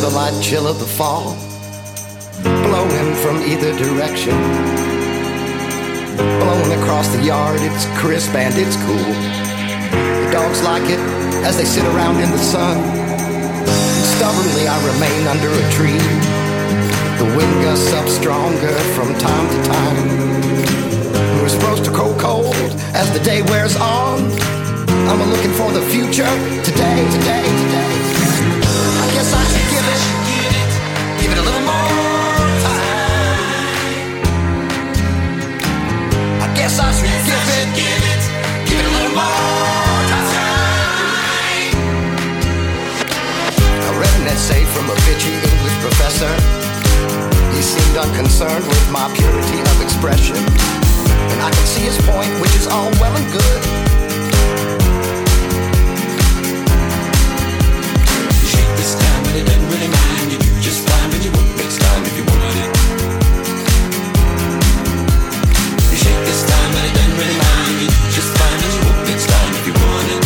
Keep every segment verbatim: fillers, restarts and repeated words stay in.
the light chill of the fall, blowing from either direction. Blowing across the yard, it's crisp and it's cool. The dogs like it as they sit around in the sun. Stubbornly I remain under a tree. The wind gusts up stronger from time to time. We're supposed to grow cold as the day wears on. I'm looking for the future today, today, today. I guess I should give it, give it a little more time. I guess I should give it, give it, give it a little more time. I read an essay from a bitchy English professor. He seemed unconcerned with my purity of expression, and I can see his point, which is all well and good. This time and it doesn't really mind. You do just fine when you work next time if you want it. You shake this time and it doesn't really mind. You do just fine when you work next time if you want it.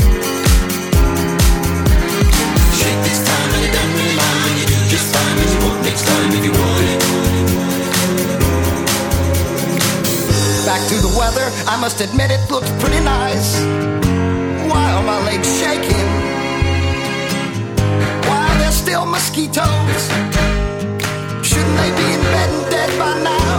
Shake this time and it doesn't really mind. You do just fine when you work next time if you want it. Back to the weather, I must admit it looks pretty nice. Why are my legs shaking? Still mosquitoes. Shouldn't they be in bed and dead by now?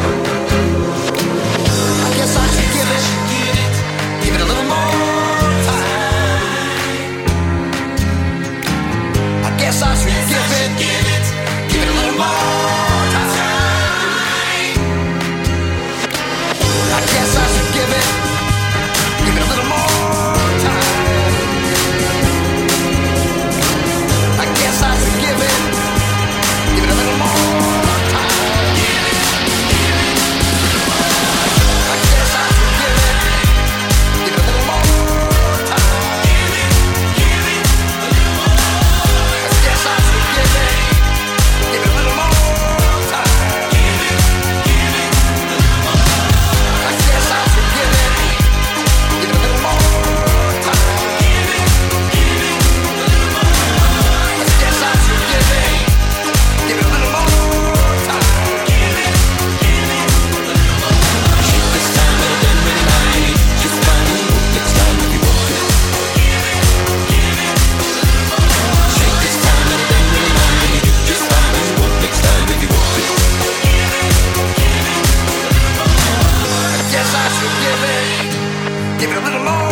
I guess I should give it, give it a little more time. I guess I should give it, give it, give it a little more time. I guess I should give it, give it a little more time. I guess I should give it, give it a little more time. I guess I should give it, give it a little more time. I guess I should give it, give it a little more time. I guess I should give it, give it a little more time. I guess I should give it, give it a little more time. Shake this time and it doesn't really mind. Just fine when you work next time if you want it. Shake this time and it doesn't really mind. You do just fine when you work next time if you want it. I guess I should give it, give it a little more